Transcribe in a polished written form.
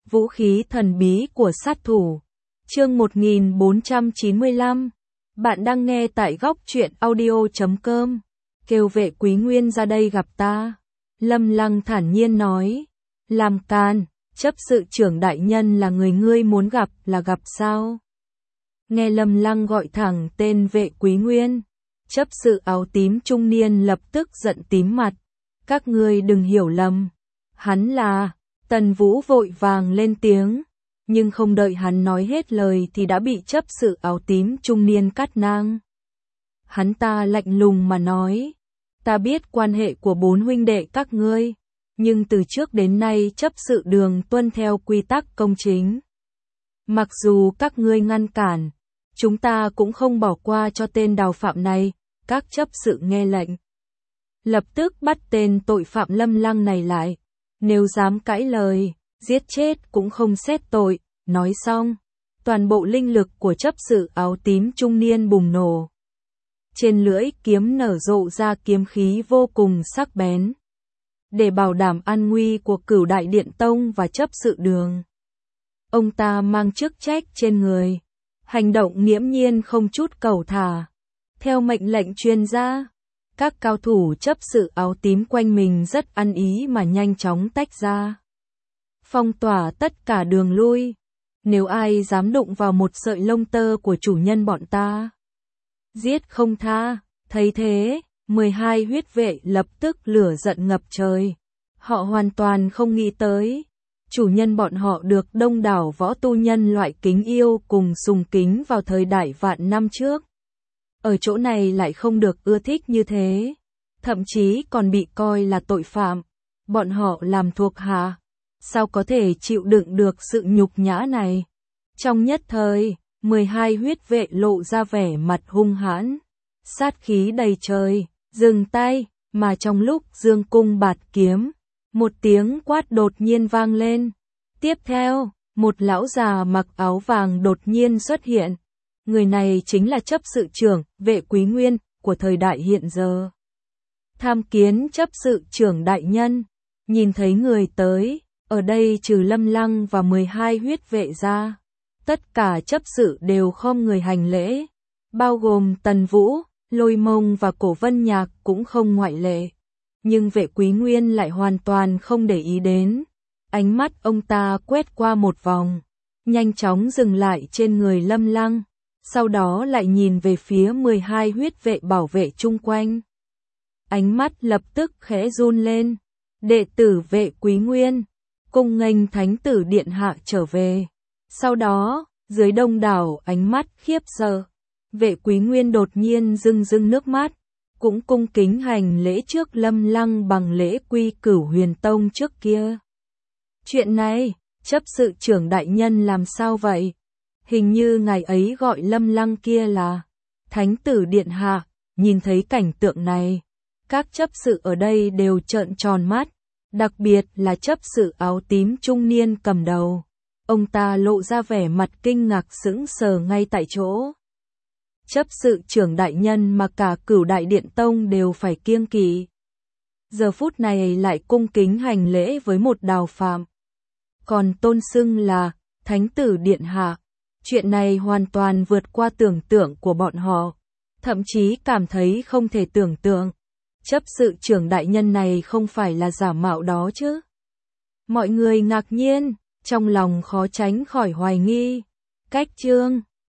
Vũ khí thần bí của sát thủ. Chương 1495. Bạn đang nghe tại góc truyện audio.com. Kêu Vệ Quý Nguyên ra đây gặp ta. Lâm Lăng thản nhiên nói. Làm can, chấp sự trưởng đại nhân là người ngươi muốn gặp là gặp sao? Nghe Lâm Lăng gọi thẳng tên Vệ Quý Nguyên. Chấp sự áo tím trung niên lập tức giận tím mặt. Các ngươi đừng hiểu lầm. Hắn là... Tần Vũ vội vàng lên tiếng, nhưng không đợi hắn nói hết lời thì đã bị chấp sự áo tím trung niên cắt ngang. Hắn ta lạnh lùng mà nói, ta biết quan hệ của bốn huynh đệ các ngươi, nhưng từ trước đến nay chấp sự đường tuân theo quy tắc công chính. Mặc dù các ngươi ngăn cản, chúng ta cũng không bỏ qua cho tên đào phạm này, các chấp sự nghe lệnh. Lập tức bắt tên tội phạm Lâm Lăng này lại. Nếu dám cãi lời, giết chết cũng không xét tội. Nói xong, toàn bộ linh lực của chấp sự áo tím trung niên bùng nổ. Trên lưỡi kiếm nở rộ ra kiếm khí vô cùng sắc bén. Để bảo đảm an nguy của Cửu Đại Điện Tông và chấp sự đường, ông ta mang chức trách trên người, hành động nghiễm nhiên không chút cẩu thả. Theo mệnh lệnh truyền ra, các cao thủ chấp sự áo tím quanh mình rất ăn ý mà nhanh chóng tách ra. Phong tỏa tất cả đường lui. Nếu ai dám đụng vào một sợi lông tơ của chủ nhân bọn ta, giết không tha. Thấy thế, 12 huyết vệ lập tức lửa giận ngập trời. Họ hoàn toàn không nghĩ tới. Chủ nhân bọn họ được đông đảo võ tu nhân loại kính yêu cùng sùng kính vào thời đại vạn năm trước. Ở chỗ này lại không được ưa thích như thế, thậm chí còn bị coi là tội phạm. Bọn họ làm thuộc hạ, sao có thể chịu đựng được sự nhục nhã này? Trong nhất thời, 12 huyết vệ lộ ra vẻ mặt hung hãn, sát khí đầy trời, dừng tay, mà trong lúc dương cung bạt kiếm, một tiếng quát đột nhiên vang lên. Tiếp theo, một lão già mặc áo vàng đột nhiên xuất hiện. Người này chính là chấp sự trưởng, Vệ Quý Nguyên, của thời đại hiện giờ. Tham kiến chấp sự trưởng đại nhân, nhìn thấy người tới, ở đây trừ Lâm Lăng và 12 huyết vệ ra. Tất cả chấp sự đều khom người hành lễ, bao gồm Tần Vũ, Lôi Mông và Cổ Vân Nhạc cũng không ngoại lệ. Nhưng Vệ Quý Nguyên lại hoàn toàn không để ý đến. Ánh mắt ông ta quét qua một vòng, nhanh chóng dừng lại trên người Lâm Lăng. Sau đó lại nhìn về phía 12 huyết vệ bảo vệ chung quanh. Ánh mắt lập tức khẽ run lên. Đệ tử Vệ Quý Nguyên, cung nghênh thánh tử điện hạ trở về. Sau đó, dưới đông đảo ánh mắt khiếp sợ, Vệ Quý Nguyên đột nhiên rưng rưng nước mắt, cũng cung kính hành lễ trước Lâm Lăng bằng lễ quy Cửu Huyền Tông trước kia. Chuyện này, chấp sự trưởng đại nhân làm sao vậy? Hình như ngài ấy gọi Lâm Lăng kia là thánh tử điện hạ. Nhìn thấy cảnh tượng này, các chấp sự ở đây đều trợn tròn mắt, đặc biệt là chấp sự áo tím trung niên cầm đầu. Ông ta lộ ra vẻ mặt kinh ngạc sững sờ ngay tại chỗ. Chấp sự trưởng đại nhân mà cả Cửu Đại Điện Tông đều phải kiêng kỵ, giờ phút này lại cung kính hành lễ với một đào phạm, còn tôn xưng là thánh tử điện hạ. Chuyện này hoàn toàn vượt qua tưởng tượng của bọn họ, thậm chí cảm thấy không thể tưởng tượng. Chấp sự trưởng đại nhân này không phải là giả mạo đó chứ? Mọi người ngạc nhiên, trong lòng khó tránh khỏi hoài nghi. Cách chương